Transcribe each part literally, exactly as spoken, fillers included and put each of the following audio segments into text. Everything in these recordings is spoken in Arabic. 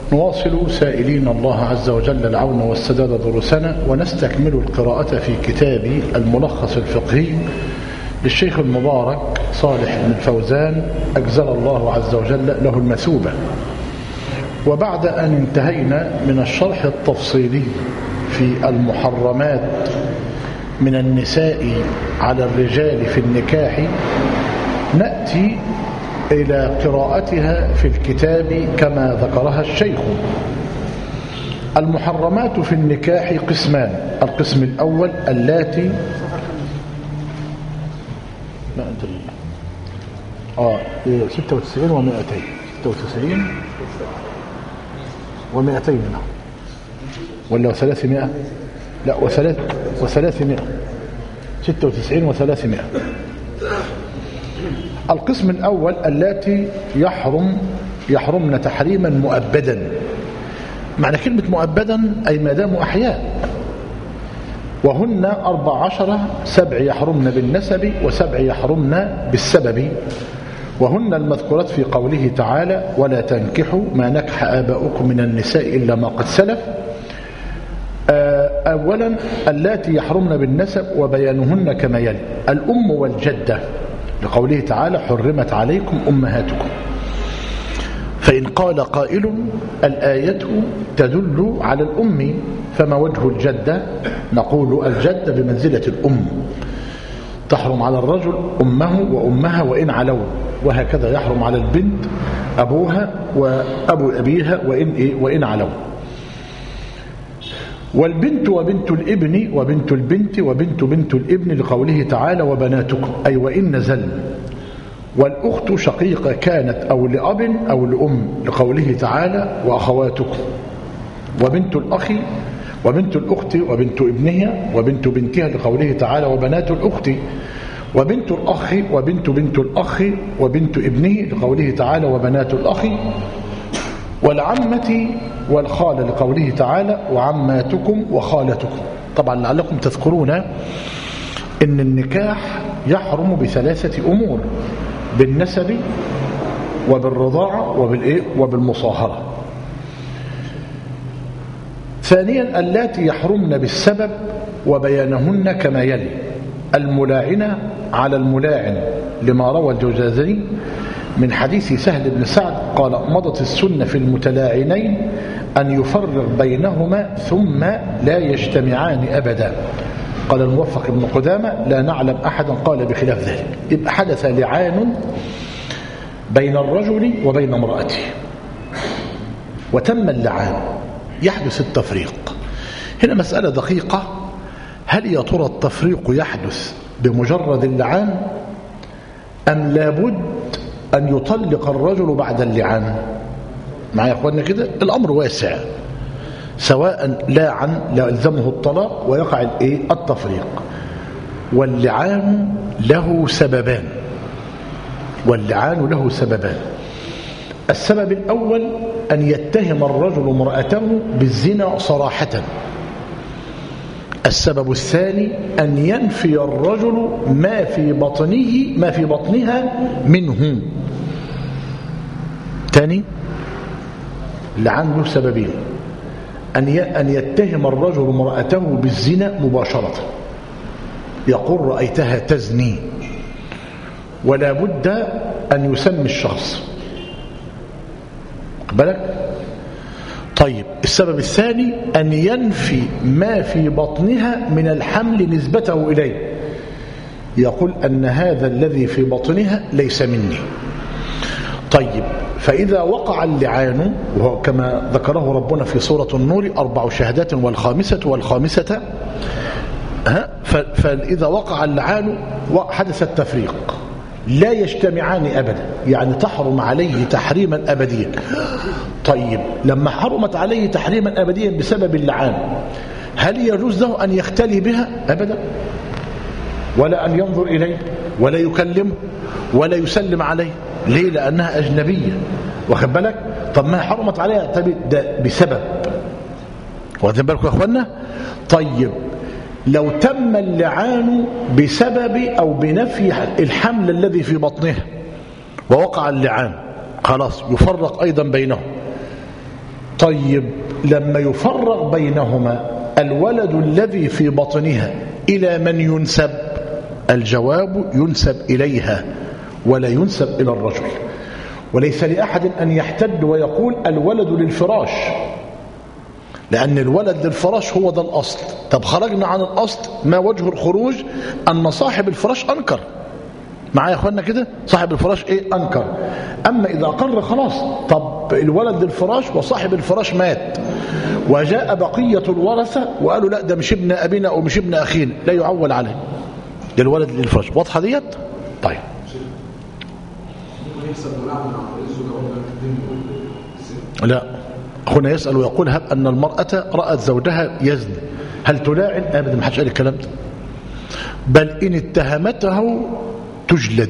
نواصل سائلين الله عز وجل العون والسداد دروسنا، ونستكمل القراءة في كتاب الملخص الفقهي للشيخ المبارك صالح بن الفوزان أجزل الله عز وجل له المثوبة. وبعد أن انتهينا من الشرح التفصيلي في المحرمات من النساء على الرجال في النكاح، نأتي إلى قراءتها في الكتاب كما ذكرها الشيخ. المحرمات في النكاح قسمان: القسم الأول اللاتي لا أنت آه ستة وتسعين ومائتين ستة وتسعين ومائتين ولا ثلاثمائة لا وثلاث وثلاثمائة ستة وتسعين وثلاثمائة. القسم الأول اللاتي يحرم يحرمن تحريما مؤبدا. معنى كلمة مؤبدا أي ما داموا أحياء. وهن أربع عشرة: سبع يحرمن بالنسب، وسبع يحرمن بالسبب، وهن المذكورات في قوله تعالى: ولا تنكحوا ما نكح آباؤكم من النساء إلا ما قد سلف. أولا اللاتي يحرمن بالنسب وبيانهن كما يلي: الأم والجدة، لقوله تعالى: حرمت عليكم أمهاتكم. فإن قال قائل: الآية تدل على الأم، فما وجه الجدة؟ نقول: الجدة بمنزلة الأم، تحرم على الرجل أمه وأمها وإن علوا، وهكذا يحرم على البنت أبوها وأبو أبيها وإن, إيه وإن علوا. والبنت وبنت الابن وبنت البنت وبنت بنت الابن، لقوله تعالى: وبناتكم، أي وإن نزل. والأخت شقيقة كانت أو لأب أو لأم، لقوله تعالى: وأخواتكم. وبنت الأخ وبنت الأخت وبنت ابنها وبنت بنتها، لقوله تعالى: وبنات الأخت. وبنت الأخ وبنت بنت الأخ وبنت ابنه، لقوله تعالى: وبنات الأخ. والعمة والخالة، لقوله تعالى: وعماتكم وخالتكم. طبعا لعلكم تذكرون إن النكاح يحرم بثلاثة أمور: بالنسب وبالرضاعة وبالإيه وبالمصاهرة. ثانيا اللاتي يحرمن بالسبب وبيانهن كما يلي: الملاعنة على الملاعن، لما روى الجوزجاني من حديث سهل بن سعد قال: مضت السنة في المتلاعنين أن يفرق بينهما ثم لا يجتمعان أبدا. قال الموفق ابن قدامة: لا نعلم أحدا قال بخلاف ذلك. يبقى حدث لعان بين الرجل وبين امرأته وتم اللعان، يحدث التفريق. هنا مسألة دقيقة: هل يا ترى التفريق يحدث بمجرد اللعان أم لابد أن يطلق الرجل بعد اللعان؟ معايا يا أخواننا كده؟ الأمر واسع، سواء لاعن لا يلزمه الطلاق ويقع الايه التفريق. واللعان له سببان واللعان له سببان السبب الأول أن يتهم الرجل امرأته بالزنا صراحة. السبب الثاني أن ينفي الرجل ما في بطنه ما في بطنها منه. ثاني اللعان له سببين: أن يتهم الرجل امرأته بالزنا مباشرة، يقول: رأيتها تزني، ولا بد أن يسمي الشخص. بالك؟ طيب، السبب الثاني أن ينفي ما في بطنها من الحمل نسبته إليه، يقول أن هذا الذي في بطنها ليس مني. طيب، فإذا وقع اللعان، وهو كما ذكره ربنا في سورة النور: أربع شهادات والخامسة والخامسة، فإذا وقع اللعان حدث التفريق، لا يجتمعان أبدا، يعني تحرم عليه تحريما أبديا. طيب، لما حرمت عليه تحريما أبديا بسبب اللعان، هل يجوز له أن يختلي بها؟ أبدا، ولا أن ينظر إليه ولا يكلمه ولا يسلم عليه. ليه؟ لأنها أجنبية. واخد بالك؟ طب ما حرمت عليها ده بسبب. واخدين بالكم يا أخوانا؟ طيب، لو تم اللعان بسبب أو بنفي الحمل الذي في بطنها ووقع اللعان، خلاص يفرق أيضا بينهم. طيب لما يفرق بينهما الولد الذي في بطنها إلى من ينسب؟ الجواب ينسب إليها ولا ينسب إلى الرجل. وليس لأحد أن يحتد ويقول الولد للفراش، لأن الولد للفراش هو ده الأصل. طب خرجنا عن الأصل، ما وجه الخروج؟ أن صاحب الفراش أنكر. معايا يا أخوانا كده؟ صاحب الفراش إيه؟ أنكر. أما إذا أقر خلاص. طب الولد للفراش وصاحب الفراش مات وجاء بقية الورثة وقالوا لا ده مش ابن أبينا أو مش ابن أخينا، لا يعول عليه، ده الولد للفراش. واضحة ديت؟ طيب لا، هنا يسأل ويقول هب أن المرأة رأت زوجها يزني هل تلاعن؟ أبدا، ما حدش قال الكلام ده، بل إن اتهمته تجلد.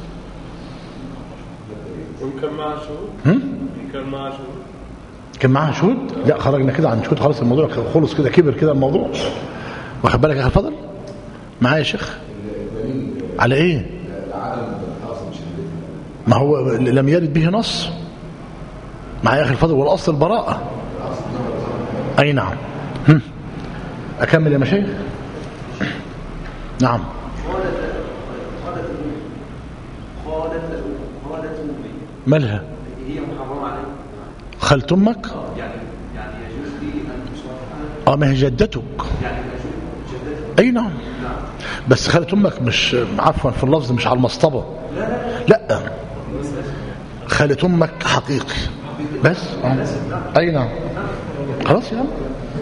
وكان معها شهود؟ كان معها شهود؟ كان معها شهود؟ لا، خرجنا كده عن شهود خلاص، الموضوع خلص كده، كبر كده الموضوع. واخد بالك يا أخي فضل؟ معايا يا شيخ؟ على إيه؟ ما هو لم يرد به نص. معايا يا أخي الفضل؟ والأصل البراءة. أي نعم. هم. أكمل يا مشايخ؟ نعم. مالها؟ هي محرمة عليك. خالة أمك؟ يعني يعني يجوز لي أن تصافحها؟ اه، ما هي جدتك. يعني جدتك. أي نعم. بس خالة أمك مش عفوا في اللفظ، مش على المصطبة. لا لا، خالة أمك حقيقي بس. آه. أي نعم. خلاص يا عم.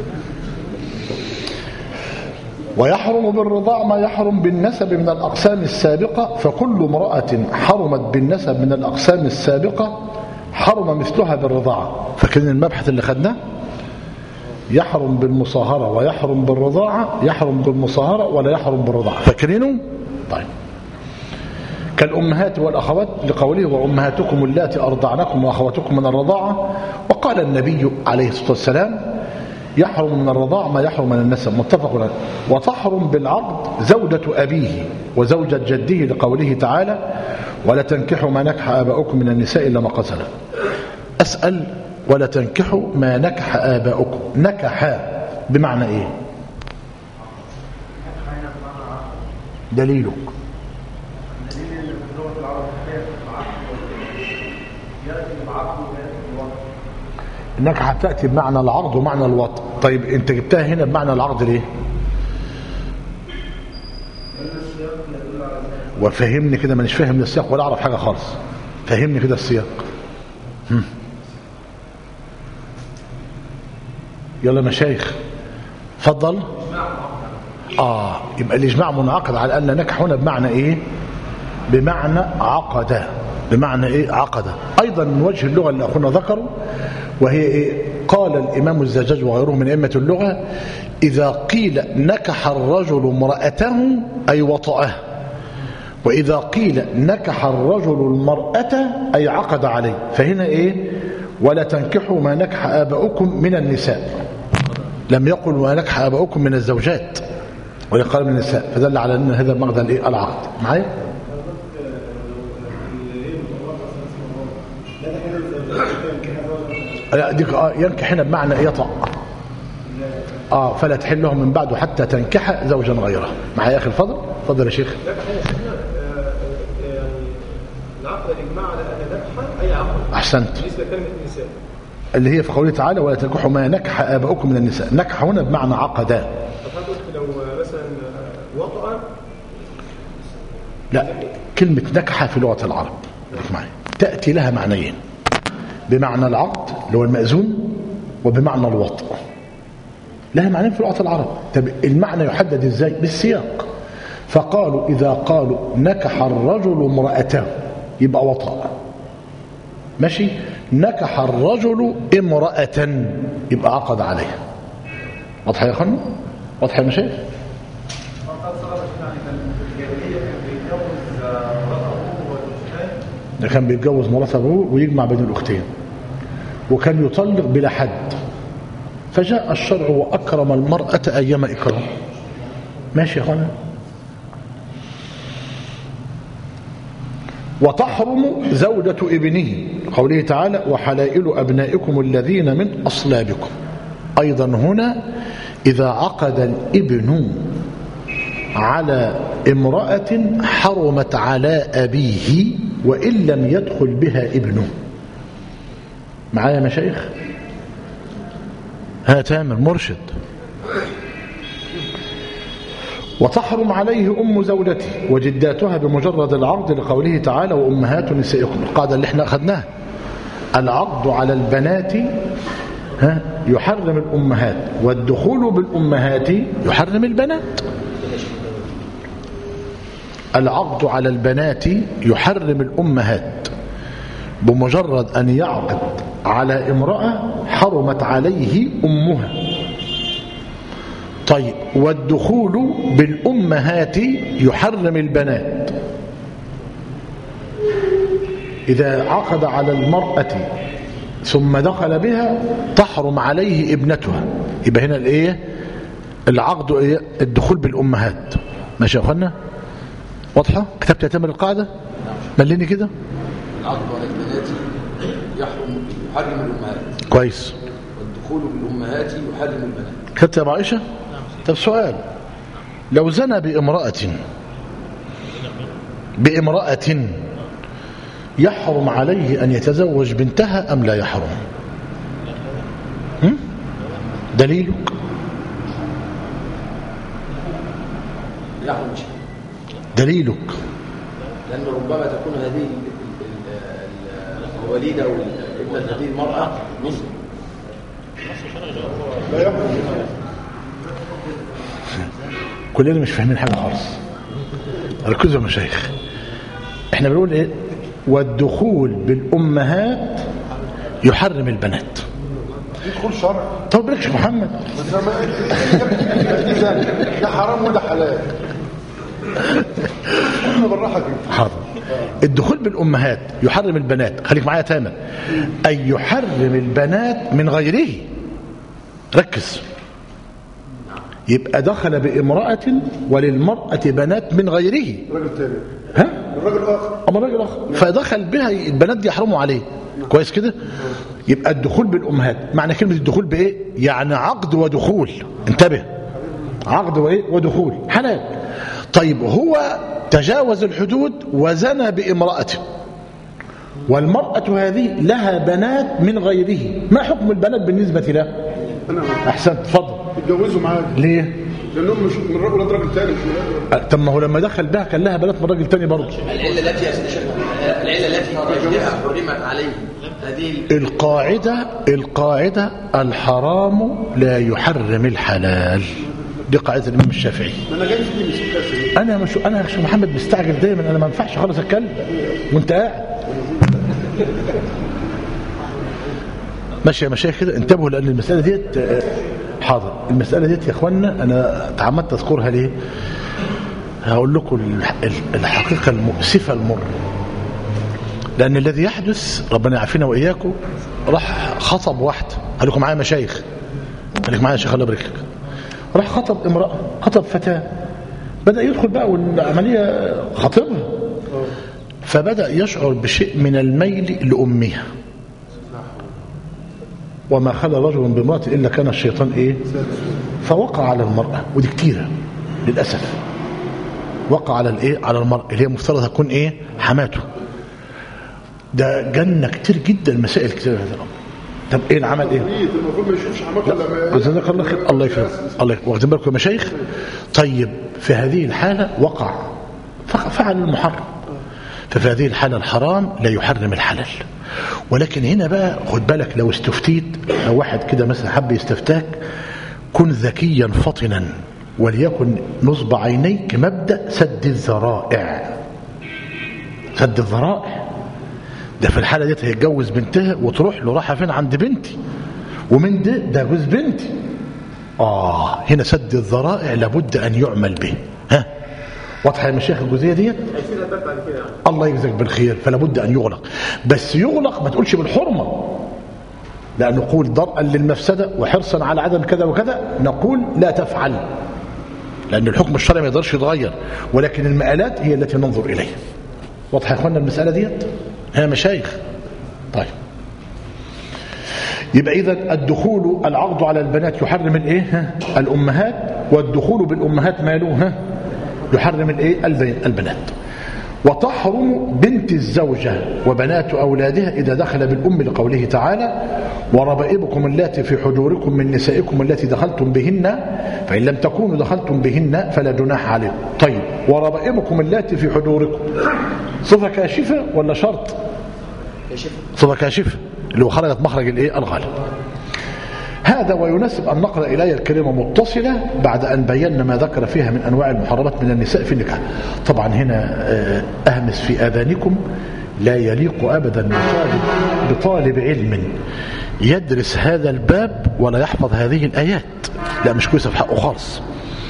ويحرم بالرضاع ما يحرم بالنسب من الأقسام السابقة، فكل امرأة حرمت بالنسب من الأقسام السابقة حرم مثلها بالرضاعة. فكان المبحث اللي خدناه يحرم بالمصاهرة ويحرم بالرضاعة، يحرم بالمصاهرة ولا يحرم بالرضاعة. فاكرينه؟ طيب. كالأمهات والأخوات لقوله وأمهاتكم اللاتي أرضعنكم وأخواتكم من الرضاعة. وقال النبي عليه الصلاة والسلام يحرم من الرضاع ما يحرم من النسب، متفق عليه. وتحرم بالعقد زوجة أبيه وزوجة جده لقوله تعالى ولا تنكحوا ما نكح آباؤكم من النساء إلا ما قد سلف. أسأل، ولا تنكحوا ما نكح آباؤكم، نكح بمعنى إيه؟ دليله النكحة تأتي بمعنى العرض ومعنى الوطء. طيب انت جبتها هنا بمعنى العرض ليه؟ وفهمني كده، مانيش فاهم السياق ولا اعرف حاجة خالص، فهمني كده السياق. هم. يلا مشايخ فضل. اه يبقى الاجماع منعقد على ان نكح هنا بمعنى ايه؟ بمعنى عقد. بمعنى ايه؟ عقد. ايضا من وجه اللغة اللي اخونا ذكره، وهي إيه؟ قال الإمام الزجاج وغيره من أئمة اللغة إذا قيل نكح الرجل امرأته أي وطأه، وإذا قيل نكح الرجل المرأة أي عقد عليه. فهنا إيه؟ ولا تنكحوا ما نكح آباؤكم من النساء، لم يقل ما نكح آباؤكم من الزوجات ويقال من النساء، فدل على أن هذا مغزى الإيه؟ العقد. معايا؟ ديك آه ينكح هنا بمعنى يطأ. اه فلا تحل له من بعده حتى تنكح زوجا غيره. معايا يا اخي الفضل؟ اتفضل يا شيخ. العقد الاجماع على ان نكح اي عقد. احسنت. بالنسبه لكلمه النساء اللي هي في قوله تعالى ولا تنكحوا ما نكح اباؤكم من النساء. نكح هنا بمعنى عقدا. طب لو مثلا وطأ؟ لا، كلمه نكح في لغه العرب معي تاتي لها معنيين، بمعنى العقد اللي هو المأذون وبمعنى الوطء. لها معنيين في لغة العرب. طب المعنى يحدد ازاي؟ بالسياق. فقالوا إذا قالوا نكح الرجل امرأته يبقى وطأ، ماشي. نكح الرجل امرأة يبقى عقد عليها. واضح يا اخوانا؟ واضح يا مشايخ؟ ده كان بيتجوز مرته ابوه ويجمع بين الاختين، وكان يطلق بلا حد. فجاء الشرع واكرم المرأة ايما اكرام. ماشي يا اخوانا؟ وتحرم زوجة ابنه قوله تعالى وحلائل أبنائكم الذين من أصلابكم. أيضا هنا إذا عقد الابن على امرأة حرمت على أبيه وإن لم يدخل بها ابنه. معايا مشايخ؟ ها تامر مرشد. وتحرم عليه أم زوجته وجداتها بمجرد العقد لقوله تعالى وأمهات نسائكم. القاعدة اللي احنا أخذناها العقد على البنات ها يحرم الأمهات والدخول بالأمهات يحرم البنات. العقد على البنات يحرم الأمهات بمجرد أن يعقد على امرأة حرمت عليه أمها. طيب والدخول بالأمهات يحرم البنات. إذا عقد على المرأة ثم دخل بها تحرم عليه ابنتها. يبقى هنا الايه العقد إيه؟ الدخول بالأمهات. ماشي يا اخوانا؟ واضحة؟ كتبت يا تامر القاعدة؟ مليني كده. العقد على البنات يحرم يحرم الأمهات. كويس. والدخول بالأمهات يحرم البنات. كتبت يا عائشة؟ طب سؤال، لو زنى بامرأة بامرأة يحرم عليه أن يتزوج بنتها أم لا يحرم؟ هم؟ دليلك؟ يحرم. دليلك؟ لأن ربما تكون هذه الوليدة أو ابنة هذه المرأة مسلم. لا يحرم. كلنا مش فاهمين حاجة خالص. ركزوا يا مشايخ. احنا بنقول ايه؟ والدخول بالأمهات يحرم البنات. يدخل شرع. طب بريكش يا محمد. ده حرام وده حلال. احنا بالراحة كده. حاضر. الدخول بالأمهات يحرم البنات. خليك معايا تامر. أي يحرم البنات من غيره. ركز. يبقى دخل بامرأة وللمرأة بنات من غيره. الراجل تاني. ها؟ الراجل آخر. أما الراجل آخر. فدخل بها البنات دي يحرموا عليه. كويس كده؟ يبقى الدخول بالأمهات. معنى كلمة الدخول بإيه؟ يعني عقد ودخول. انتبه. عقد وإيه؟ ودخول. حلال. طيب هو تجاوز الحدود وزنى بامرأة والمرأة هذه لها بنات من غيره. ما حكم البنات بالنسبة له؟ أحسنت. تفضل. يتجوزوا معاك. ليه؟ لأنهم مش من ولاد راجل تاني مش ولاد. طب ما هو لما دخل بها كان لها بنات من راجل تاني برضه. العلة التي العلة التي حرمت عليه هذه القاعدة القاعدة الحرام لا يحرم الحلال. دي قاعدة الإمام الشافعي. أنا جاي في دي مسكة. أنا مش أنا يا شيخ محمد مستعجل دايما. أنا ما ينفعش خالص أتكلم وأنت قاعد. ماشي يا مشايخ كده. انتبهوا لأن المسألة ديت حاضر. المسألة ديت يا إخوانا أنا تعمدت أذكرها ليه؟ هقول لكم الحقيقة المؤسفة المر. لأن الذي يحدث ربنا يعافينا وإياكم راح خطب واحدة. خليكم معايا مشايخ. خليك معايا يا شيخ الله يبارك لك. راح خطب امرأة، خطب فتاة، بدأ يدخل بقى والعملية خطبها، فبدأ يشعر بشيء من الميل لأمها. وما خلى رجل بامرأة إلا كان الشيطان إيه؟ فوقع على المرأة. ودي كتيرة للأسف. وقع على الإيه؟ على المرأة اللي هي مفترض تكون إيه؟ حماته. ده جنة كتير جدا مسائل كتير هذا الأمر. طب ايه العمل ايه؟ المفروض ما يشوفش حماته الا جزاك الله خير. الله يكرمك. الله واخدين بالكم يا مشايخ؟ طيب في هذه الحالة وقع فعل المحرم. ففي هذه الحالة الحرام لا يحرم الحلال. ولكن هنا بقى خد بالك لو استفتيت، لو واحد كده مثلا حب يستفتاك كن ذكيا فطنا وليكن نصب عينيك مبدأ سد الذرائع. سد الذرائع ده في الحالة دي هيتجوز بنتها وتروح له راحة فين؟ عند بنتي. ومن ده ده جوز بنتي. آه هنا سد الذرائع لابد أن يعمل به. ها واضحة يا مشايخ الجزئية ديت؟ الله يجزاك بالخير. فلا بد أن يغلق. بس يغلق ما تقولش بالحرمة، لا نقول درءا للمفسدة وحرصا على عدم كذا وكذا نقول لا تفعل، لأن الحكم الشرعي ما يقدرش يتغير، ولكن المآلات هي التي ننظر إليها. واضح يا اخوانا المسألة ديت؟ ها مشايخ؟ طيب يبقى إذا الدخول العقد على البنات يحرم الايه؟ ها؟ الأمهات، والدخول بالأمهات ماله؟ ها؟ يحرم الايه؟ البنات. وتحرم بنت الزوجة وبنات أولادها إذا دخل بالأم لقوله تعالى وربائبكم اللاتي في حجوركم من نسائكم التي دخلتم بهن فإن لم تكونوا دخلتم بهن فلا جناح عليكم. طيب وربائبكم اللاتي في حجوركم صفة كاشفة ولا شرط؟ صفة كاشفة اللي هو خرجت مخرج الايه؟ الغالب. هذا ويناسب أن نقرأ الآية الكريمة متصلة بعد أن بينا ما ذكر فيها من أنواع المحرمات من النساء في النكاح. طبعا هنا أهمس في آذانكم لا يليق أبدا بطالب, بطالب علم يدرس هذا الباب ولا يحفظ هذه الآيات، لا مش كويسة في حقه خالص.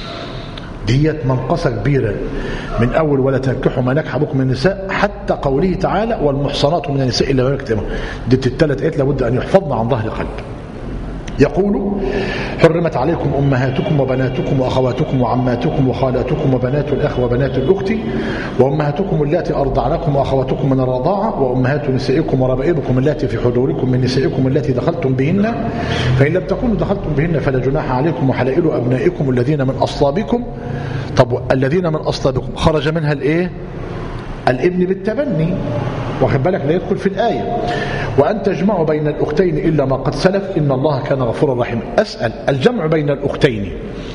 ديت منقصة كبيرة من أول ولا تنكحوا ما نكح بكم من النساء حتى قوله تعالى والمحصنات من النساء إلا ما ملكت أيمانكم. ديت الثلاث آيات لابد أن يحفظن عن ظهر قلب. يقول حرمت عليكم أمهاتكم وبناتكم وأخواتكم وعماتكم وخالاتكم وبنات الأخ وبنات الأخت وأمهاتكم اللاتي أرضعنكم وأخواتكم من الرضاعة وأمهات نسائكم وربائبكم اللاتي في حجوركم من نسائكم اللاتي دخلتم بهن فإن لم تكونوا دخلتم بهن فلا جناح عليكم وحلائل أبنائكم الذين من أصلابكم. طب الذين من أصلابكم خرج منها الإيه؟ الابن بالتبني، واخد بالك لا يدخل في الآية. وأن تجمعوا بين الأختين إلا ما قد سلف إن الله كان غفورا رحيما. أسأل الجمع بين الأختين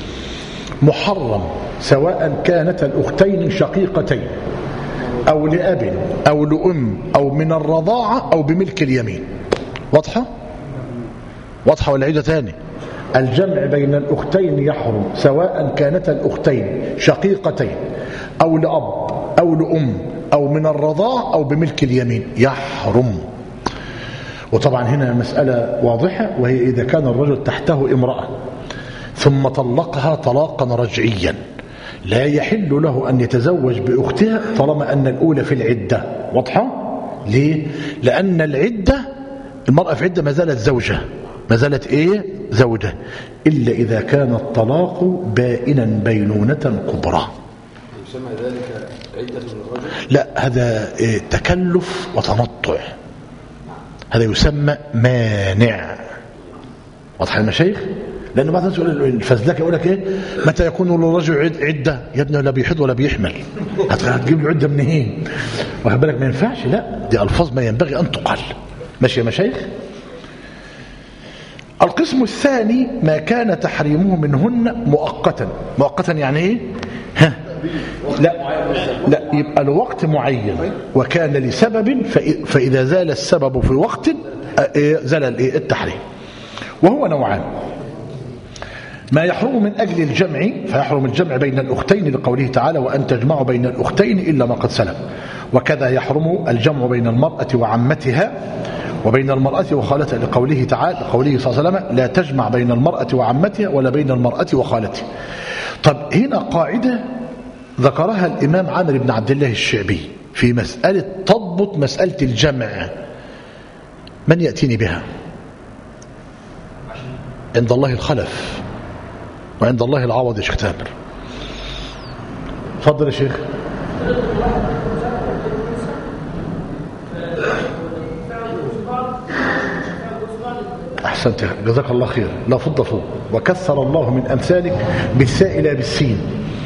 محرم سواء كانت الأختين شقيقتين أو لأب أو لأم أو من الرضاعة أو بملك اليمين. واضحة؟ واضحة ولا عيدة تاني؟ الجمع بين الأختين يحرم سواء كانت الأختين شقيقتين أو لأب أو لأم أو من الرضاع أو بملك اليمين يحرم. وطبعا هنا مسألة واضحة، وهي إذا كان الرجل تحته امرأة ثم طلقها طلاقا رجعيا لا يحل له أن يتزوج بأختها طالما أن الأولى في العدة. واضحة؟ ليه؟ لأن العدة المرأة في عدة ما زالت زوجة، ما زالت إيه؟ زوجة، إلا إذا كان الطلاق بائنا بينونة كبرى. يسمى ذلك عدة من الرجل؟ لا، هذا تكلف وتنطع، هذا يسمى مانع. واضح المشايخ؟ لأنه بعض الناس يقول الفزلكة يقول لك إيه؟ متى يكون للرجل عدة؟ يا ابني لا بيحض ولا بيحمل، هتجيب له عدة منين؟ واخد بالك؟ ما ينفعش، لا دي ألفاظ ما ينبغي أن تقال. ماشي يا مشايخ؟ القسم الثاني ما كان تحريمه منهن مؤقتا. مؤقتا يعني ايه؟ ها لا لا يبقى الوقت معين وكان لسبب، فإذا زال السبب في وقت زال التحريم. وهو نوعان: ما يحرم من أجل الجمع فيحرم الجمع بين الأختين لقوله تعالى وأن تجمعوا بين الأختين إلا ما قد سلف، وكذا يحرم الجمع بين المرأة وعمتها وبين المرأة وخالتها لقوله تعالى لقوله صلى الله عليه وسلم لا تجمع بين المرأة وعمتها ولا بين المرأة وخالتها. طب هنا قاعدة ذكرها الإمام عامر بن عبد الله الشعبي في مسألة تضبط مسألة الجمع، من يأتيني بها؟ عند الله الخلف وعند الله العوض يا شيخ تامر. تفضل يا شيخ. أحسنت جزاك الله خير. لا فض فوق وكثر الله من أمثالك بالثاء لا بالسين.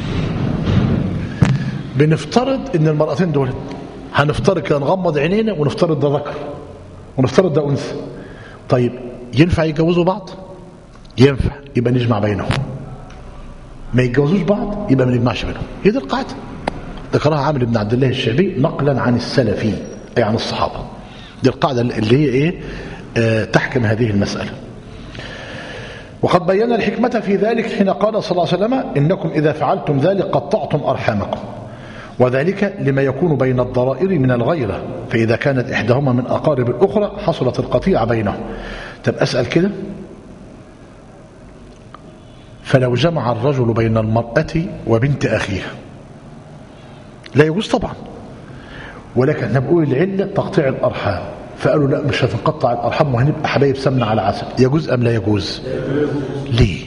بنفترض ان المرأتين دول هنفترض كده نغمض عينينا ونفترض ده ذكر ونفترض ده أنثى. طيب ينفع يتجوزوا بعض؟ ينفع، يبقى نجمع بينهم. ما يتجوزوش بعض يبقى ما نجمعش بينهم. هي دي القاعدة ذكرها عامر بن عبد الله الشعبي نقلا عن السلفي أي عن الصحابة. دي القاعدة اللي هي ايه آه تحكم هذه المسألة. وقد بينا الحكمة في ذلك حين قال صلى الله عليه وسلم إنكم إذا فعلتم ذلك قطعتم أرحامكم، وذلك لما يكون بين الضرائر من الغيرة، فإذا كانت إحداهما من أقارب الأخرى حصلت القطيعة بينهم. طب أسأل كده، فلو جمع الرجل بين المرأة وبنت أخيها لا يجوز طبعا، ولكن نقول العلة تقطيع الأرحام، فقالوا لا مش هتنقطع الأرحام وهنبقى حبايب سمنة على عسل. يجوز أم لا يجوز؟ ليه؟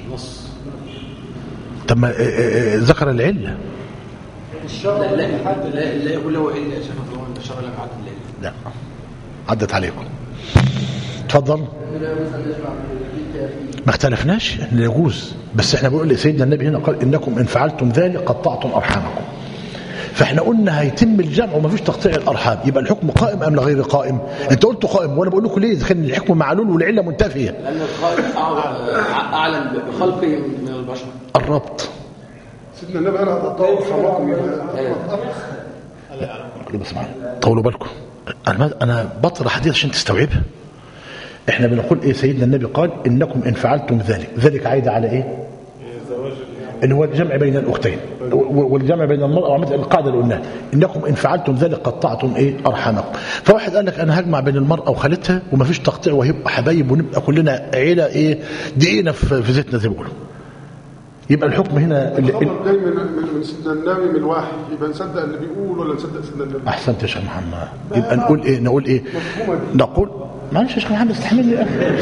طب ما ذكر العلة لا لا لا يقول له إلا يا شيخ الشرع لم يعد الليل. لا عدت عليكم. تفضل. ما اختلفناش ان يجوز، بس احنا بنقول لسيدنا النبي هنا قال انكم ان فعلتم ذلك قطعتم ارحامكم، فاحنا قلنا هيتم الجمع وما فيش تقطيع الارحام، يبقى الحكم قائم ام غير قائم؟ انت قلت قائم وانا بقول لكم ليه؟ اذا كان الحكم معلول والعله منتفيه. لان القائم اعلن بخلقه من البشر. الربط. سيدنا النبي قال هتطور حرامكم. بس معايا طولوا بالكم، انا انا بطرح حديث عشان تستوعبها. احنا بنقول ايه؟ سيدنا النبي قال انكم ان فعلتم ذلك، ذلك عايد على ايه؟ اللي هو الجمع بين الاختين والجمع بين المرأة وعمل القاعده اللي قلناها انكم ان فعلتم ذلك قطعتم ايه؟ ارحامكم. فواحد قال لك انا هجمع بين المرأة وخالتها وما فيش تقطيع وهيبقى حبايب ونبقى كلنا عيله ايه؟ دقيقنا في زيتنا زي ما بيقولوا. يبقى الحكم هنا الخبر جاي من من سيدنا النبي من الواحد، يبقى نصدق اللي بيقول ولا نصدق سيدنا النبي؟ احسنت يا شيخ محمد. يبقى نقول ايه؟ نقول ايه؟ نقول معلش يا شيخ محمد استحملني يا اخي.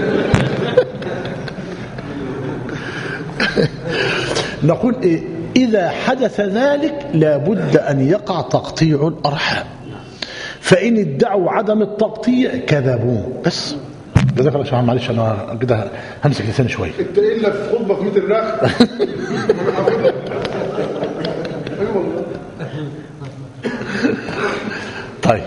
نقول إيه؟ إذا حدث ذلك لابد أن يقع تقطيع الأرحام، فإن ادعوا عدم التقطيع كذبون. بس جزاك الله شيخ. معلش أنا كده همسك لساني شوية. أنت إلا في خطبة في متر الرخ. أيوة والله. طيب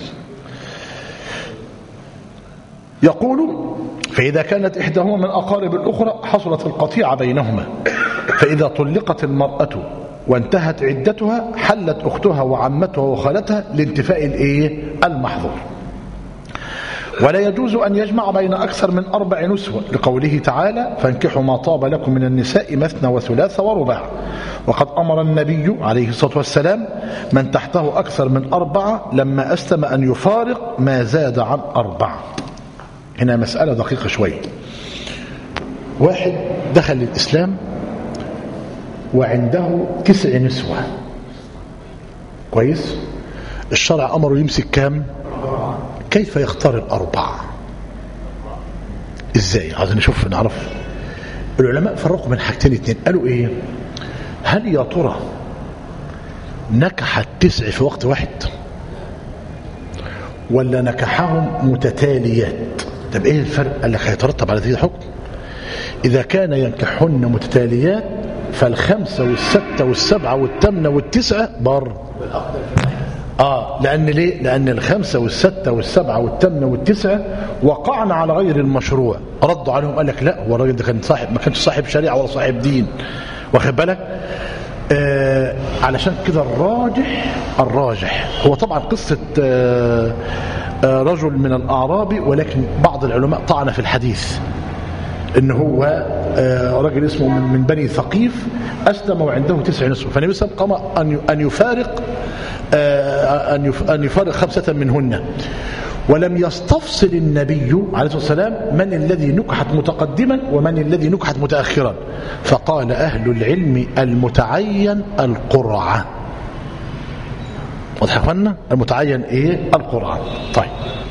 يقول فإذا كانت إحداهما من أقارب الأخرى حصلت القطيعة بينهما، فإذا طلقت المرأة وانتهت عدتها حلت أختها وعمتها وخالتها لانتفاء الإيه؟ المحظور. ولا يجوز أن يجمع بين أكثر من أربع نسوة لقوله تعالى فانكحوا ما طاب لكم من النساء مثنى وثلاث ورباع، وقد أمر النبي عليه الصلاة والسلام من تحته أكثر من أربعة لما أسلم أن يفارق ما زاد عن أربعة. هنا مسألة دقيقة شوية. واحد دخل الإسلام وعنده تسع نسوة، كويس؟ الشرع أمره يمسك كام؟ كيف يختار الأربعة؟ إزاي؟ عايزين نشوف نعرف. العلماء فرقوا من حاجتين اتنين، قالوا إيه؟ هل يا ترى نكح التسع في وقت واحد ولا نكحهم متتاليات؟ طب إيه الفرق؟ قال لك هيترتب على ذلك الحكم. إذا كان ينكحهن متتاليات فالخمسة والستة والسبعة والثامنة والتسعة بر. آه لأن ليه؟ لأن الخمسة والستة والسبعة والثامنة والتسعة وقعنا على غير المشروع. ردوا عليهم قال لك لا، هو الراجل ده كان صاحب، ما كانش صاحب شريعة ولا صاحب دين، واخد بالك؟ آه علشان كده الراجح الراجح هو طبعا قصة آه آه رجل من الأعراب، ولكن بعض العلماء طعن في الحديث إن هو آه رجل اسمه من, من بني ثقيف أسلم وعنده تسع نسوة، فالنبي صلى الله عليه وسلم قام أن يفارق آه أن يفارق خمسة منهن، ولم يستفصل النبي عليه الصلاة والسلام من الذي نكحت متقدما ومن الذي نكحت متأخرا، فقال أهل العلم المتعين القرعة. واضح يا اخوانا؟ المتعين ايه؟ القرعة. طيب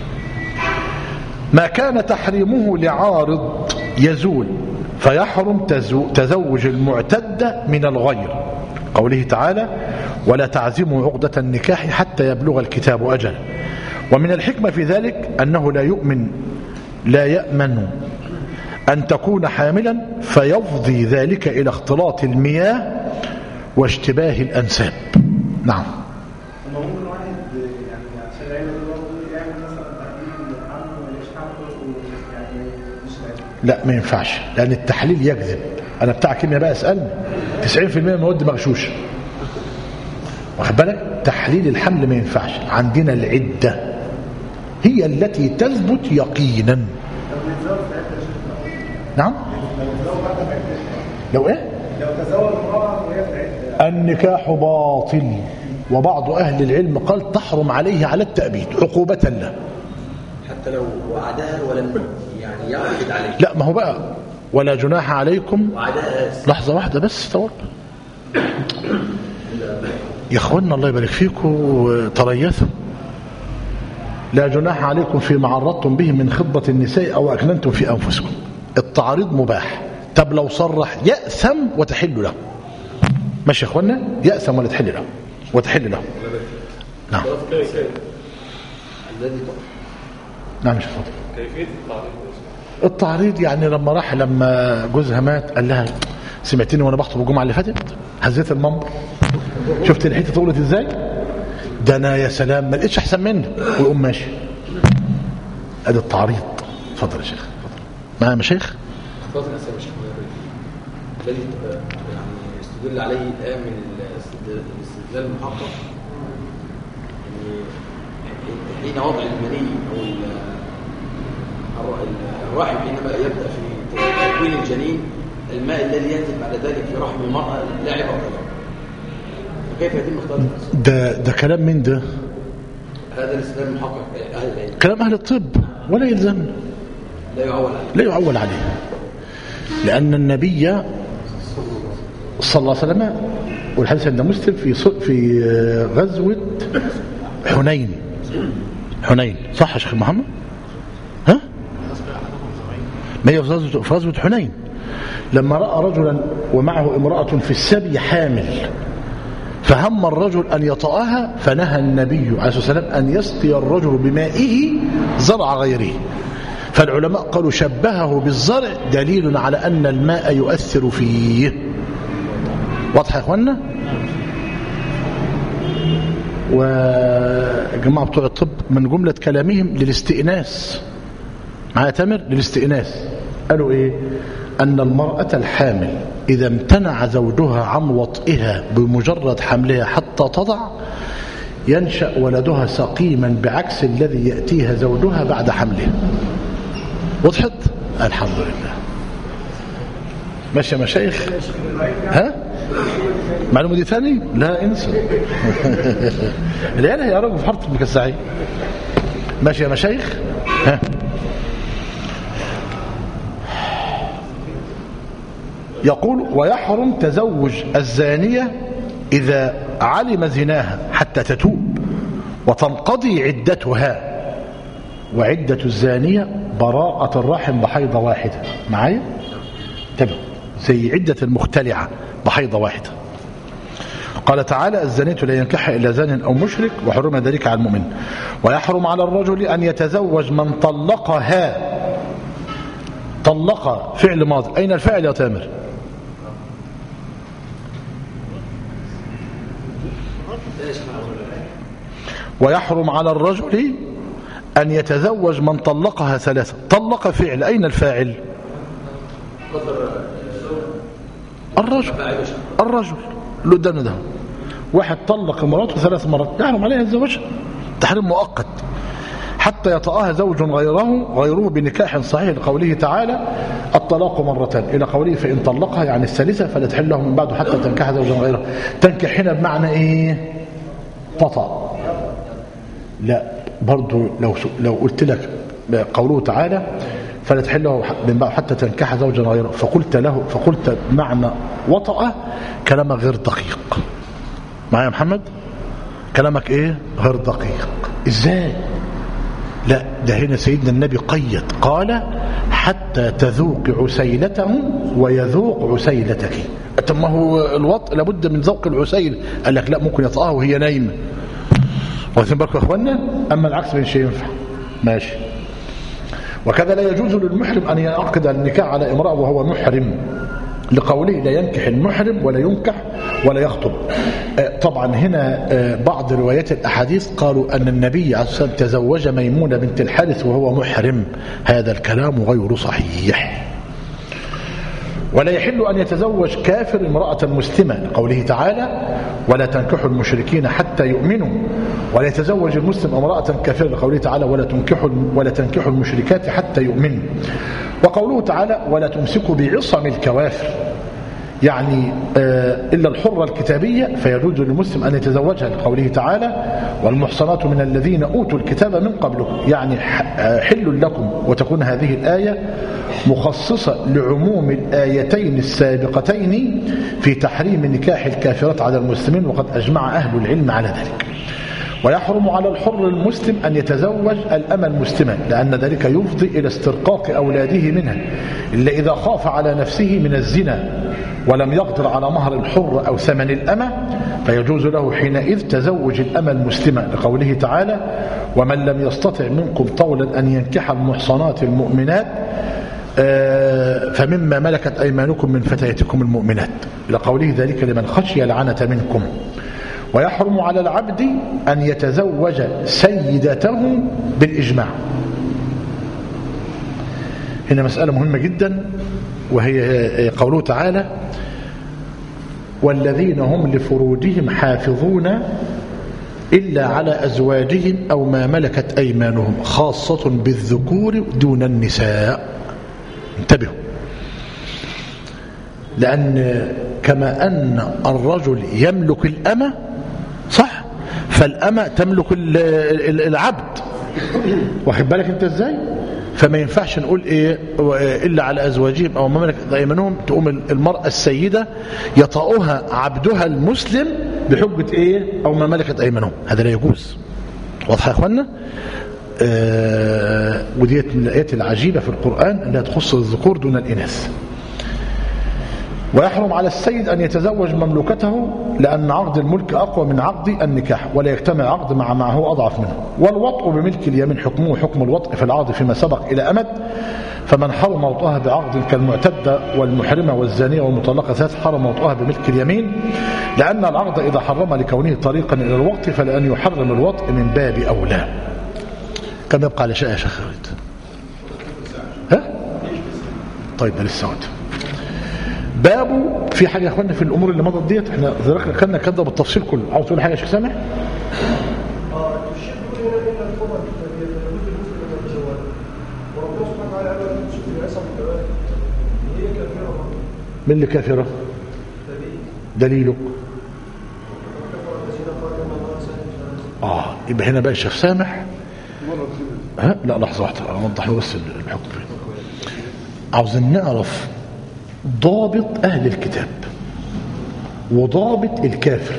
ما كان تحريمه لعارض يزول فيحرم تزوج المعتدة من الغير، قوله تعالى ولا تعزموا عقدة النكاح حتى يبلغ الكتاب أجل. ومن الحكمة في ذلك أنه لا يؤمن لا يأمن أن تكون حاملا فيفضي ذلك إلى اختلاط المياه واشتباه الأنساب. نعم. لا ما ينفعش، لأن التحليل يكذب. أنا بتاع كيمياء بقى أسألني، تسعين في المية مواد مغشوشة، واخد بالك؟ تحليل الحمل ما ينفعش. عندنا العدة هي التي تثبت يقينا. نعم. لو ايه؟ لو تزوج امرأة وهي في العدة النكاح باطل، وبعض أهل العلم قال تحرم عليه على التأبيد عقوبة له، حتى لو وعدها ولم يعني يعقد عليه. لا ما هو بقى ولا جناح عليكم. وعدها لحظة واحدة بس تور يا اخوانا الله يبارك فيكم، تريثوا. لا جناح عليكم فيما عرضتم به من خطبة النساء أو أكننتم في أنفسكم. التعريض مباح. طب لو صرح يأثم وتحل له. ماشي يا اخوانا؟ يأثم ولا تحل له وتحل له. نعم كيف الذي نعم مش فاضل. كيفية التعريف؟ التعريض يعني لما راح لما جوزها مات قال لها سمعتني وانا بخطب الجمعه اللي فاتت هزيت المنبر شفت الحته طولت ازاي ده انا يا سلام ما لقيتش احسن منه ويقوم ماشي. ادي التعريض. اتفضل يا شيخ اتفضل معايا يا شيخ. اخطاء النساء مش الذي يعني استدل عليه الآن من الاستدلال المحقق يعني حين وضع المني او الرحم حينما يبدأ في تكوين الجنين الماء الذي ينزل بعد ذلك في رحم المرأة لا عبرة له. فكيف يتم اختلاط ده ده كلام من ده؟ هذا الاستدلال المحقق أهل العلم. كلام أهل الطب ولا يلزم لا يعول عليه. لا يعول عليه لأن النبي صلى الله عليه وسلم والحديث عند مسلم في في غزوة حنين. حنين صح يا شيخ محمد؟ ها؟ ما هي في غزوة حنين لما رأى رجلا ومعه امرأة في السبي حامل فهم الرجل أن يطأها فنهى النبي عليه الصلاة والسلام أن يسقي الرجل بمائه زرع غيره. فالعلماء قالوا شبهه بالزرع دليل على أن الماء يؤثر فيه. واضح يا اخوانا؟ وجماعة بتوع الطب من جملة كلامهم للاستئناس معايا تامر للاستئناس قالوا ايه أن المرأة الحامل إذا امتنع زوجها عن وطئها بمجرد حملها حتى تضع ينشأ ولدها سقيما بعكس الذي يأتيها زوجها بعد حملها. وضحت؟ الحمد لله. ماشي يا مشايخ؟ ها؟ معلومة دي ثاني؟ لا انسى. العيال هيعرفوا في حرة المكسعين. ماشي يا مشايخ؟ ها؟ يقول ويحرم تزوج الزانية إذا علم زناها حتى تتوب وتنقضي عدتها. وعدة الزانية براءة الرحم بحيضة واحدة. معايا؟ تبقى زي عدة المختلعة بحيضة واحدة. قال تعالى الزانية لا ينكحها إلا زان أو مشرك وحرم ذلك على المؤمن. ويحرم على الرجل أن يتزوج من طلقها. طلق فعل ماضي. أين الفاعل يا تامر؟ ويحرم على الرجل أن يتزوج من طلقها ثلاثة. طلق فعل أين الفاعل؟ الرجل. الرجل اللي قدامنا ده واحد طلق مراته ثلاث مرات يحرم عليها الزواج تحريم مؤقت حتى يطأها زوج غيره غيره بنكاح صحيح لقوله تعالى الطلاق مرتان إلى قوله فإن طلقها يعني الثالثة فلا تحل له من بعده حتى تنكح زوجا غيره. تنكح هنا بمعنى إيه؟ تطأ. لا برضو لو لو قلت لك قوله تعالى فلا تحل له من بعد حتى تنكح زوجا غيره فقلت له فقلت معنى وطأ كلامك غير دقيق. معايا يا محمد؟ كلامك ايه؟ غير دقيق. ازاي؟ لا ده هنا سيدنا النبي قيد قال حتى تذوق عسيلته ويذوق عسيلتك. طب ما هو الوطء لابد من ذوق العسيل. قال لك لا ممكن يطأها وهي نايمه. واخدين بالكم يا اخوانا؟ اما العكس مش ينفع. ماشي. وكذا لا يجوز للمحرم أن يعقد النكاح على امرأة وهو محرم لقوله لا ينكح المحرم ولا ينكح ولا يخطب. طبعا هنا بعض روايات الأحاديث قالوا أن النبي عليه الصلاة والسلام تزوج ميمونة بنت الحارث وهو محرم. هذا الكلام غير صحيح. ولا يحل أن يتزوج كافر امرأة مسلمة لقوله تعالى ولا تنكحوا المشركين حتى يؤمنوا. ولا يتزوج المسلم امرأة كافرة لقوله تعالى ولا تنكحوا ولا تنكحوا المشركات حتى يؤمنوا. وقوله تعالى ولا تمسكوا بعصم الكوافر يعني إلا الحرة الكتابية فيجوز للمسلم أن يتزوجها لقوله تعالى والمحصنات من الذين أوتوا الكتاب من قبلكم يعني حل لكم. وتكون هذه الآية مخصصة لعموم الآيتين السابقتين في تحريم نكاح الكافرات على المسلمين وقد أجمع أهل العلم على ذلك. ويحرم على الحر المسلم أن يتزوج الأمة المسلمة لأن ذلك يفضي إلى استرقاق أولاده منها إلا إذا خاف على نفسه من الزنا ولم يقدر على مهر الحر أو ثمن الأمة فيجوز له حينئذ تزوج الأمة المسلمة لقوله تعالى ومن لم يستطع منكم طولا أن ينكح المحصنات المؤمنات فمما ملكت أيمانكم من فتياتكم المؤمنات لقوله ذلك لمن خشي العنة منكم. ويحرم على العبد أن يتزوج سيدته بالإجماع. هنا مسألة مهمة جدا وهي قوله تعالى والذين هم لفروجهم حافظون إلا على أزواجهم أو ما ملكت أيمانهم خاصة بالذكور دون النساء. انتبهوا لأن كما أن الرجل يملك الأمة صح فالأمة تملك العبد واخد بالك انت ازاي فما ينفعش نقول ايه إلا على أزواجهم أو ما ملكت أيمانهم تقوم المرأة السيدة يطأها عبدها المسلم بحجة ايه أو ما ملكت أيمانهم هذا لا يجوز. واضح يا اخوانا آه وديت من الآيات العجيبة في القرآن أنها تخص الذكور دون الإناث. ويحرم على السيد أن يتزوج مملوكته لأن عقد الملك أقوى من عقد النكاح ولا يجتمع عقد مع معه أضعف منه. والوطء بملك اليمين حكمه حكم الوطء في العقد فيما سبق إلى أمد فمن حرم وطئها بعقد كالمعتدة والمحرمة والزانية والمطلقة ثلاث حرم وطئها بملك اليمين لأن العقد إذا حرم لكونه طريقا إلى الوطء فلأن يحرم الوطء من باب أولى. كم يبقى على شيء يا شيخ خالد؟ ها؟ طيب ده لسه وقت. بابه في حاجة يا اخوانا في الأمور اللي مضت ديت احنا ذكرنا خدنا كده بالتفصيل كله. عاوز تقول حاجة يا شيخ سامح؟ اه الشيخ يقول هنا ان الخبر لابد المسلم ان يتزوج وربنا سبحانه وتعالى قال ان تشوف العصا بالكبائر هي كافرة. من اللي كافرة؟ دليله اه يبقى هنا بقى الشيخ سامح ها لا لحظة واحدة اوضح له بس الحكم فين. عاوزين نعرف ضابط أهل الكتاب وضابط الكافر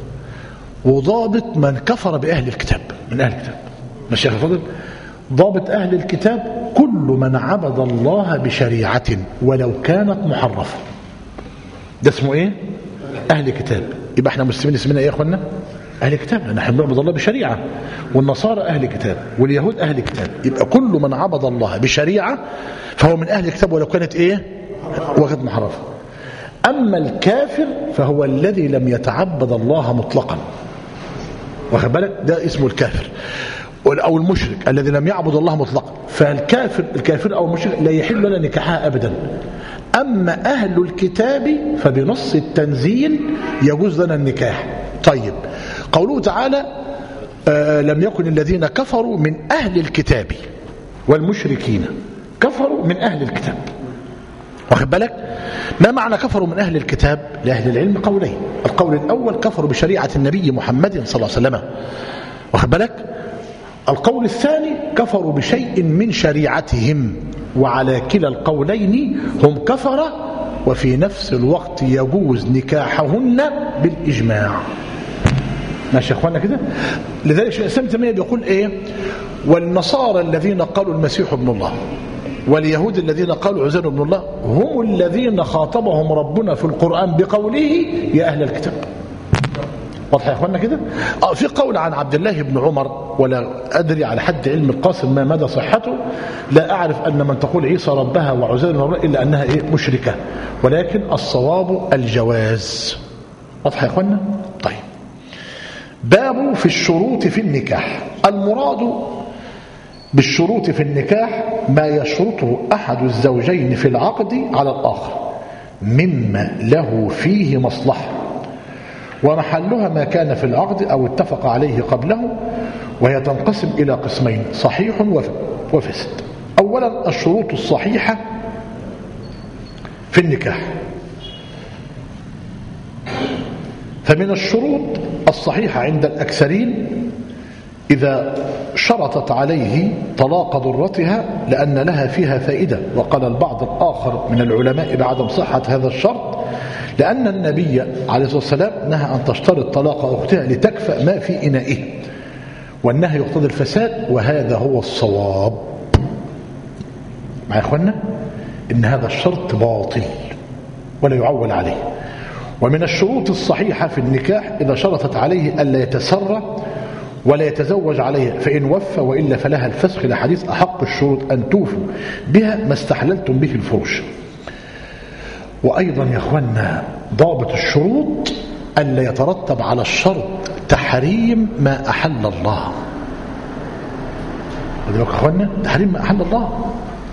وضابط من كفر بأهل الكتاب من أهل الكتاب. ماشي يا فضل. ضابط أهل الكتاب كل من عبد الله بشريعة ولو كانت محرفة ده اسمه ايه؟ أهل الكتاب. يبقى احنا مسلمين اسمنا ايه يا اخوانا؟ أهل الكتاب لأن احنا بنعبد الله بشريعة والنصارى أهل الكتاب واليهود أهل الكتاب. يبقى كل من عبد الله بشريعة فهو من أهل الكتاب ولو كانت ايه؟ وقت محرفة. أما الكافر فهو الذي لم يتعبد الله مطلقا واخد بالك ده اسمه الكافر أو المشرك الذي لم يعبد الله مطلقا. فالكافر الكافر أو المشرك لا يحل لنا نكاحها أبدا. أما أهل الكتاب فبنص التنزيل يجوز لنا النكاح. طيب قوله تعالى آه لم يكن الذين كفروا من أهل الكتاب والمشركين كفروا من أهل الكتاب واخد بالك. ما معنى كفروا من أهل الكتاب؟ لأهل العلم قولين. القول الأول كفروا بشريعة النبي محمد صلى الله عليه وسلم واخد بالك. القول الثاني كفروا بشيء من شريعتهم وعلى كلا القولين هم كفرة وفي نفس الوقت يجوز نكاحهن بالإجماع. ماشي يا اخوانا كده. لذلك شيخ الإسلام تيمية بيقول ايه والنصارى الذين قالوا المسيح ابن الله واليهود الذين قالوا عزير ابن الله هم الذين خاطبهم ربنا في القرآن بقوله يا أهل الكتاب. واضح يا اخوانا كده. اه في قول عن عبد الله بن عمر ولا أدري على حد علم القاسم ما مدى صحته لا أعرف أن من تقول عيسى ربها وعزير بن الله إلا أنها إيه مشركة ولكن الصواب الجواز. واضح يا اخوانا. طيب باب في الشروط في النكاح. المراد بالشروط في النكاح ما يشرطه أحد الزوجين في العقد على الآخر مما له فيه مصلحة ومحلها ما كان في العقد أو اتفق عليه قبله وهي تنقسم إلى قسمين صحيح وفاسد. أولا الشروط الصحيحة في النكاح. فمن الشروط الصحيحة عند الأكثرين إذا شرطت عليه طلاق ضرتها لأن لها فيها فائدة وقال البعض الآخر من العلماء بعدم صحة هذا الشرط لأن النبي عليه الصلاة والسلام نهى أن تشترط طلاق أختها لتكفأ ما في إنائه والنهي يقتضي الفساد وهذا هو الصواب. مع إخواننا إن هذا الشرط باطل ولا يعول عليه. ومن الشروط الصحيحة في النكاح إذا شرطت عليه ألا يتسرى ولا يتزوج عليها فإن وفى وإلا فلها الفسخ، لحديث أحق الشروط أن توفوا بها ما استحللتم به الفروش. وأيضا يا أخوانا ضابط الشروط ألا يترتب على الشرط تحريم ما أحل الله. يا أخوانا تحريم ما أحل الله،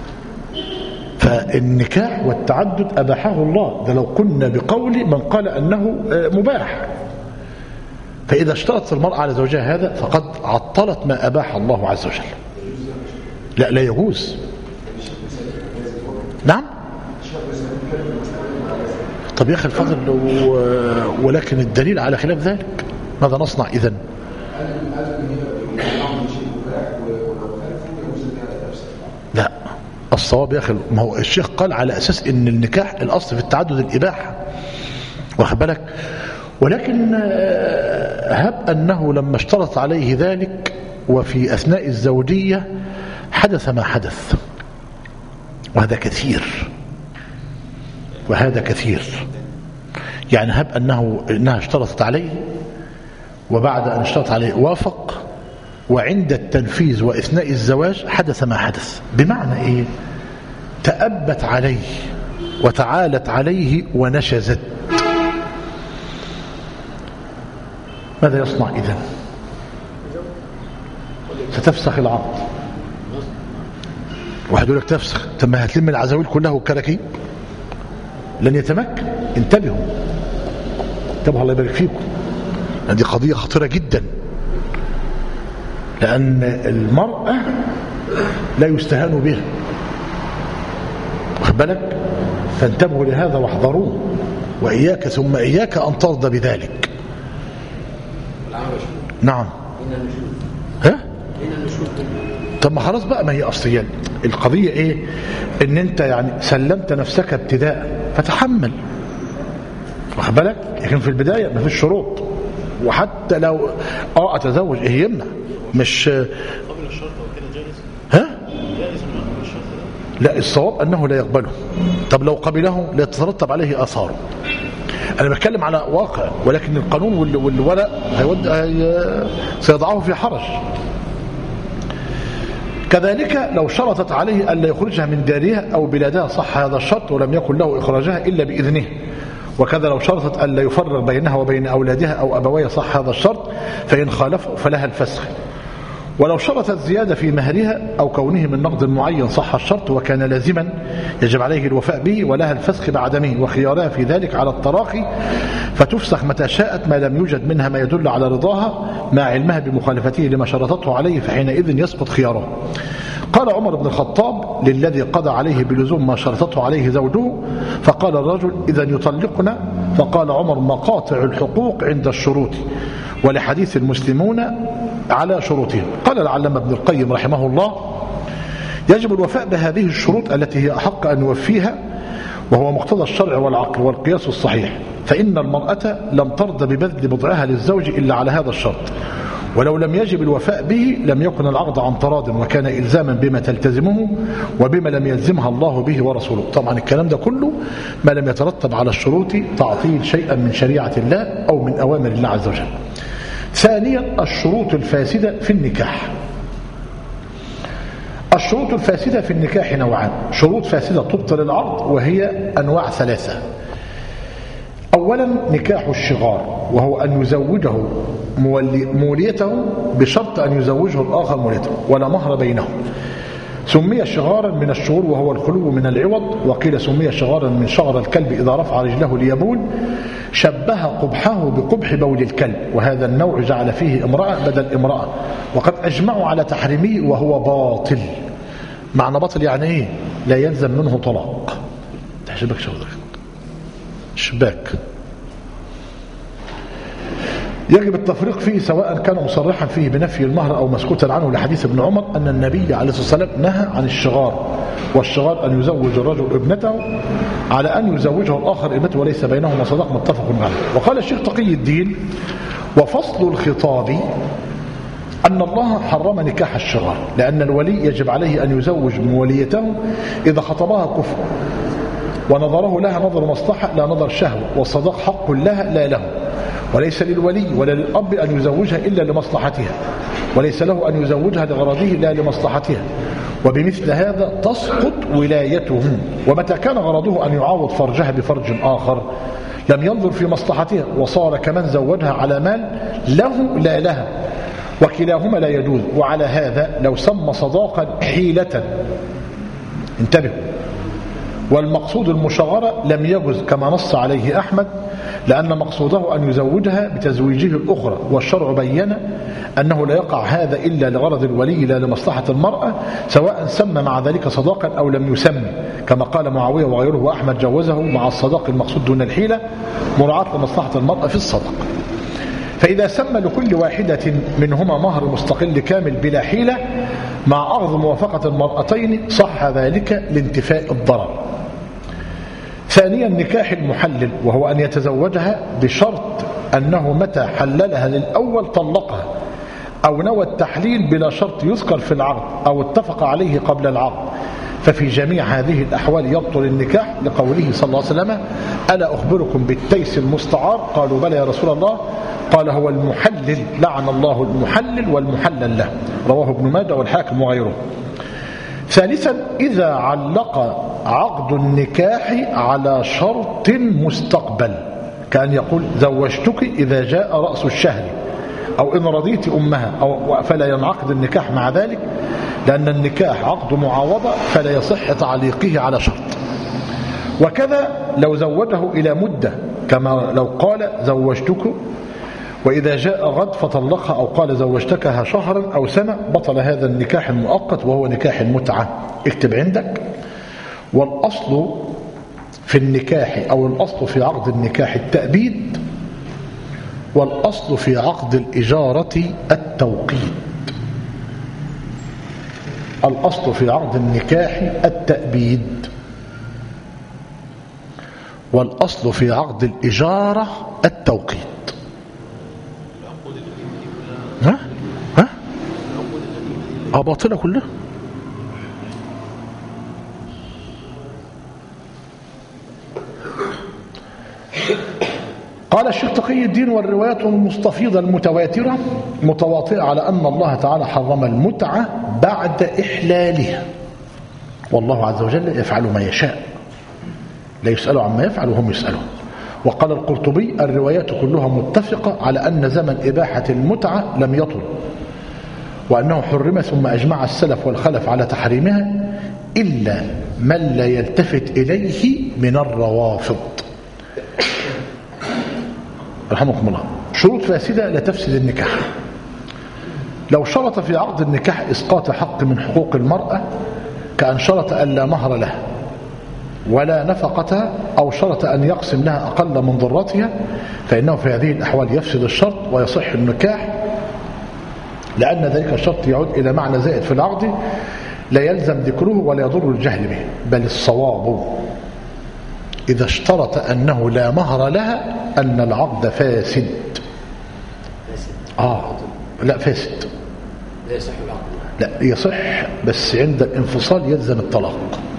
فالنكاح والتعدد أباحه الله، ده لو كنا بقول من قال أنه مباح. فإذا اشترطت المرأة على زوجها هذا فقد عطلت ما أباح الله عز وجل. لا لا يجوز. نعم. طب يا أخي الفضل، ولكن الدليل على خلاف ذلك، ماذا نصنع إذن؟ لا، الصواب يا أخي ما هو الشيخ قال على أساس إن النكاح الأصل في التعدد الإباحة، واخد بالك، ولكن هب أنه لما اشترط عليه ذلك وفي أثناء الزوجية حدث ما حدث، وهذا كثير وهذا كثير. يعني هب أنه إنها اشترطت عليه وبعد أن اشترط عليه وافق، وعند التنفيذ وإثناء الزواج حدث ما حدث. بمعنى إيه؟ تأبت عليه وتعالت عليه ونشزت، ماذا يصنع إذن؟ ستفسخ العقد. واحد يقول لك تفسخ، طب ما هتلم العزاويل كلها والكراكيب، لن يتمكن. انتبهوا انتبهوا الله يبارك فيكم، هذه قضية خطيرة جدا، لأن المرأة لا يستهان بها، واخد بالك، فانتبهوا لهذا واحذروه، وإياك ثم إياك أن ترضى بذلك. نعم. ها؟ طب ما خلاص بقى، ما هي أصليا القضية إيه؟ إن أنت يعني سلمت نفسك ابتداء فتحمل، واخد بالك، لكن في البداية ما فيش شروط. وحتى لو اه اتزوج ايه يمنع؟ مش قبل الشرط وكده جائز؟ ها؟ جائز من قبل الشرط؟ لا، الصواب انه لا يقبله. طب لو قبله لا يترتب عليه اثاره. انا بتكلم على واقع، ولكن القانون والورق هيود هي... سيضعه في حرج. كذلك لو شرطت عليه ألا يخرجها من دارها أو بلادها صح هذا الشرط ولم يكن له إخراجها إلا بإذنه. وكذا لو شرطت ألا يفرق بينها وبين أولادها أو أبويها صح هذا الشرط، فإن خالفوا فلها الفسخ. ولو شرطت زيادة في مهرها أو كونه من نقد معين صح الشرط وكان لازما يجب عليه الوفاء به، ولها الفسخ بعدمه، وخيارها في ذلك على التراخي، فتفسخ متى شاءت ما لم يوجد منها ما يدل على رضاها مع علمها بمخالفته لما شرطته عليه، فحينئذ يسقط خياره. قال عمر بن الخطاب للذي قضى عليه بلزوم ما شرطته عليه زوجه، فقال الرجل إذا يطلقنا، فقال عمر مقاطع الحقوق عند الشروط، ولحديث المسلمون على شروطهم. قال العلامة ابن القيم رحمه الله يجب الوفاء بهذه الشروط التي هي أحق أن يوفيها، وهو مقتضى الشرع والعقل والقياس الصحيح، فإن المرأة لم ترضى ببذل بضعها للزوج إلا على هذا الشرط، ولو لم يجب الوفاء به لم يكن العقد عن تراض، وكان إلزاما بما تلتزمه وبما لم يلزمها الله به ورسوله. طبعا الكلام ده كله ما لم يترتب على الشروط تعطيل شيئا من شريعة الله أو من أوامر الله عز وجل. ثانيا الشروط الفاسدة في النكاح. الشروط الفاسدة في النكاح نوعان: شروط فاسدة تبطل العقد، وهي أنواع ثلاثة. أولا نكاح الشغار، وهو أن يزوجه موليته بشرط أن يزوجه الآخر موليته ولا مهر بينهم. سمي شغارا من الشغور وهو الخلو من العوض، وقيل سمي شغارا من شغر الكلب إذا رفع رجله ليبول، شبه قبحه بقبح بول الكلب، وهذا النوع جعل فيه امرأة بدل امرأة، وقد أجمعوا على تحريمه وهو باطل. معنى باطل يعني إيه؟ لا يلزم منه طلاق. تحشبك شغلك شباك، يجب التفريق فيه سواء كان مصرحا فيه بنفي المهر أو مسكوتا عنه، لحديث ابن عمر أن النبي عليه الصلاة والسلام نهى عن الشغار، والشغار أن يزوج الرجل ابنته على أن يزوجه الآخر ابنته وليس بينهما صداق، متفق عليه. وقال الشيخ تقي الدين: وفصل الخطاب أن الله حرم نكاح الشغار، لأن الولي يجب عليه أن يزوج من وليته إذا خطبها كفء ونظره لها نظر مصلحة لا نظر شهوة، والصداق حق لها لا له، وليس للولي ولا للأب أن يزوجها إلا لمصلحتها، وليس له أن يزوجها لغرضه لا لمصلحتها، وبمثل هذا تسقط ولايته. ومتى كان غرضه أن يعوض فرجها بفرج آخر لم ينظر في مصلحتها، وصار كمن زوجها على مال له لا لها، وكلاهما لا يجوز. وعلى هذا لو سمى صداقا حيلة، انتبهوا، والمقصود المشاغرة لم يجوز كما نص عليه أحمد، لأن مقصوده أن يزوجها بتزويجه الأخرى، والشرع بين أنه لا يقع هذا إلا لغرض الولي لا لمصلحة المرأة، سواء سمى مع ذلك صداقا أو لم يسمي، كما قال معاوية وغيره وأحمد جوزه مع الصداق المقصود دون الحيلة مراعاة لمصلحة المرأة في الصداق. فإذا سمى لكل واحدة منهما مهر مستقل كامل بلا حيلة مع أخذ موافقة المرأتين صح ذلك لانتفاء الضرر. ثانيا نكاح المحلل، وهو أن يتزوجها بشرط أنه متى حللها للأول طلقها، أو نوى التحليل بلا شرط يذكر في العقد أو اتفق عليه قبل العقد، ففي جميع هذه الأحوال يبطل النكاح، لقوله صلى الله عليه وسلم ألا أخبركم بالتيس المستعار؟ قالوا بلى يا رسول الله، قال هو المحلل، لعن الله المحلل والمحلل له، رواه ابن ماجه والحاكم وغيره. ثالثا إذا علق عقد النكاح على شرط مستقبل، كأن يقول زوجتك إذا جاء رأس الشهر، أو إن رضيت أمها، أو فلا ينعقد النكاح مع ذلك، لأن النكاح عقد معاوضة فلا يصح تعليقه على شرط. وكذا لو زوجه إلى مدة، كما لو قال زوجتك وإذا جاء غد فطلقها، أو قال زوجتكها شهرا أو سنة، بطل هذا النكاح المؤقت وهو نكاح المتعة. اكتب عندك: والأصل في النكاح أو الأصل في عقد النكاح التأبيد، والأصل في عقد الإجارة التوقيت. الأصل في عقد النكاح التأبيد، والأصل في عقد الإجارة التوقيت. ها؟ ها؟ اه باطلة كلها. قال الشيخ تقي الدين: والروايات المستفيضة المتواترة متواطئة على أن الله تعالى حرم المتعة بعد إحلالها، والله عز وجل يفعل ما يشاء، لا يسأل عما يفعل وهم يسألون. وقال القرطبي: الروايات كلها متفقة على أن زمن إباحة المتعة لم يطل، وأنه حرم، ثم أجمع السلف والخلف على تحريمها إلا من لا يلتفت إليه من الروافض رحمكم الله. شروط فاسدة لا تفسد النكاح: لو شرط في عقد النكاح إسقاط حق من حقوق المرأة، كأن شرط أن لا مهر لها ولا نفقتها، أو شرط أن يقسم لها أقل من ضرتها، فإنه في هذه الأحوال يفسد الشرط ويصح النكاح، لأن ذلك الشرط يعود إلى معنى زائد في العقد لا يلزم ذكره ولا يضر الجهل به، بل الصواب إذا اشترط أنه لا مهر لها أن العقد فاسد. آه لا فاسد، لا يصح العقد. لا يصح، بس عند الانفصال يلزم الطلاق.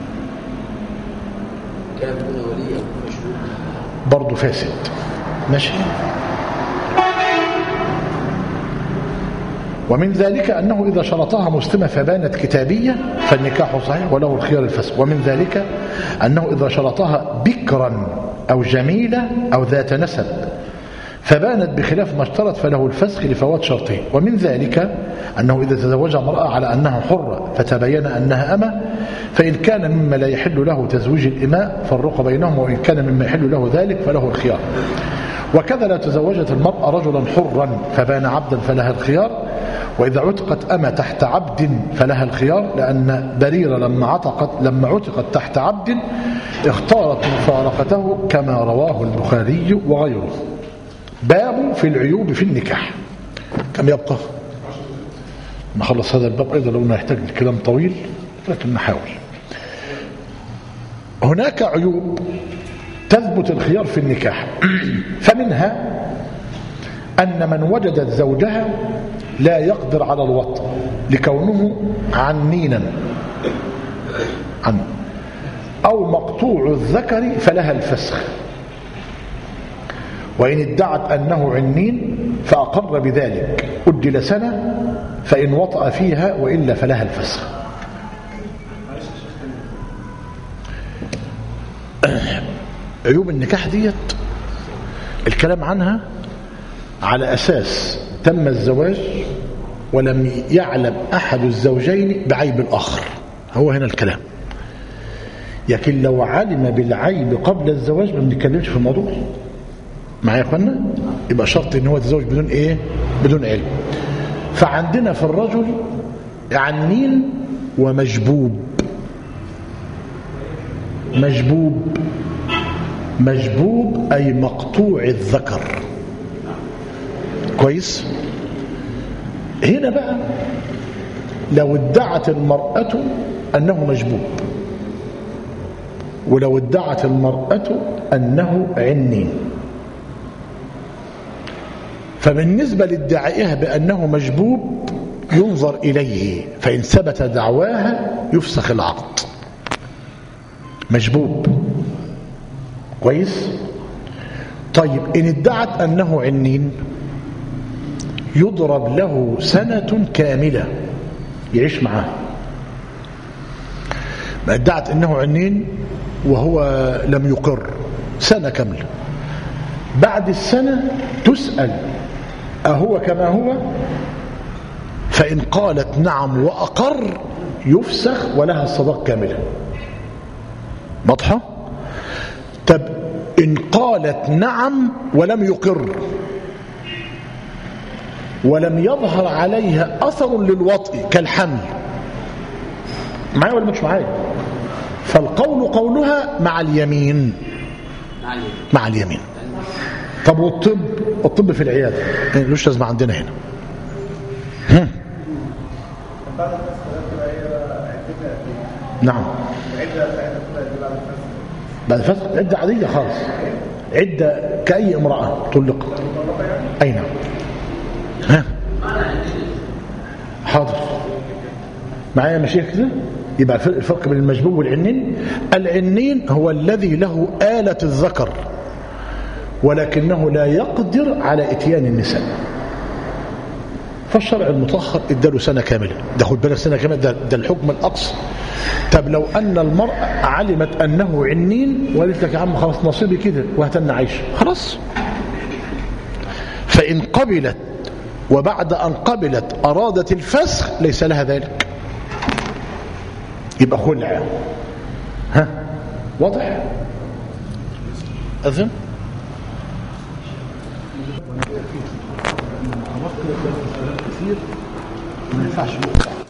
كان يكون ولي أو مشهود برضه فاسد. ماشي. ومن ذلك أنه إذا شرطها مسلمة فبانت كتابية فالنكاح صحيح وله الخيار الفسق. ومن ذلك أنه إذا شرطها بكرا أو جميلة أو ذات نسب فبانت بخلاف ما اشترط فله الفسخ لفوات شرطه. ومن ذلك أنه إذا تزوج امرأة على أنها حرة فتبين أنها أمة، فإن كان مما لا يحل له تزويج الإماء فالرق بينهم، وإن كان مما يحل له ذلك فله الخيار. وكذا لا تزوجت المرأة رجلا حرا فبان عبدا فلها الخيار، وإذا عتقت أمة تحت عبد فلها الخيار، لأن بريرة لما عتقت لما عتقت تحت عبد اختارت مفارقته كما رواه البخاري وغيره. باب في العيوب في النكاح. كم يبقى؟ نخلص هذا الباب أيضا لو يحتاج الكلام طويل، لكن نحاول. هناك عيوب تثبت الخيار في النكاح، فمنها أن من وجدت زوجها لا يقدر على الوطء لكونه عنينا عن أو مقطوع الذكر فلها الفسخ، وإن ادعت أنه عنين فأقر بذلك أجل سنة فإن وطأ فيها وإلا فلها الفسخ. عيوب النكاح ديت الكلام عنها على أساس تم الزواج ولم يعلم أحد الزوجين بعيب الآخر، هو هنا الكلام. لكن لو علم بالعيب قبل الزواج ما بنتكلمش في الموضوع. معايا يا اخوانا؟ يبقى شرط ان هو يتزوج بدون ايه؟ بدون علم. فعندنا في الرجل عنين ومجبوب. مجبوب مجبوب أي مقطوع الذكر. كويس؟ هنا بقى لو ادعت المرأة أنه مجبوب، ولو ادعت المرأة أنه عنين، فبالنسبة لادعائها بأنه مجبوب ينظر إليه، فإن ثبت دعواها يفسخ العقد. مجبوب كويس. طيب إن ادعت أنه عنين يضرب له سنة كاملة يعيش معاه. ما ادعت أنه عنين وهو لم يقر، سنة كاملة. بعد السنة تسأل أهو كما هو؟ فإن قالت نعم وأقر يفسخ ولها الصداق كاملة. واضحة؟ طب إن قالت نعم ولم يقر ولم يظهر عليها أثر للوطء كالحمل، معايا ولا مش معايا؟ فالقول قولها مع اليمين. مع اليمين. طب والطب؟ الطب في العيادة لوش لازم عندنا هنا. هم. نعم. بعد الفسخ عدة عادية خالص، عدة كأي امرأة طلقت. أي نعم. ها حاضر معايا مشيخ كده. يبقى الفرق بين المجبوب والعنين، العنين هو الذي له آلة الذكر ولكنه لا يقدر على اتيان النساء، فالشرع المطهر اداله سنة كاملة. ده خد بالك سنة كاملة، ده, ده الحكم الأقصى. طب لو أن المرأة علمت أنه عنين وقالت لك يا عم خلاص نصيبي كده وهتن عيش، خلاص. فإن قبلت وبعد أن قبلت أرادت الفسخ ليس لها ذلك، يبقى خلع. ها واضح؟ أذن كثير ما ينفعش نقطع.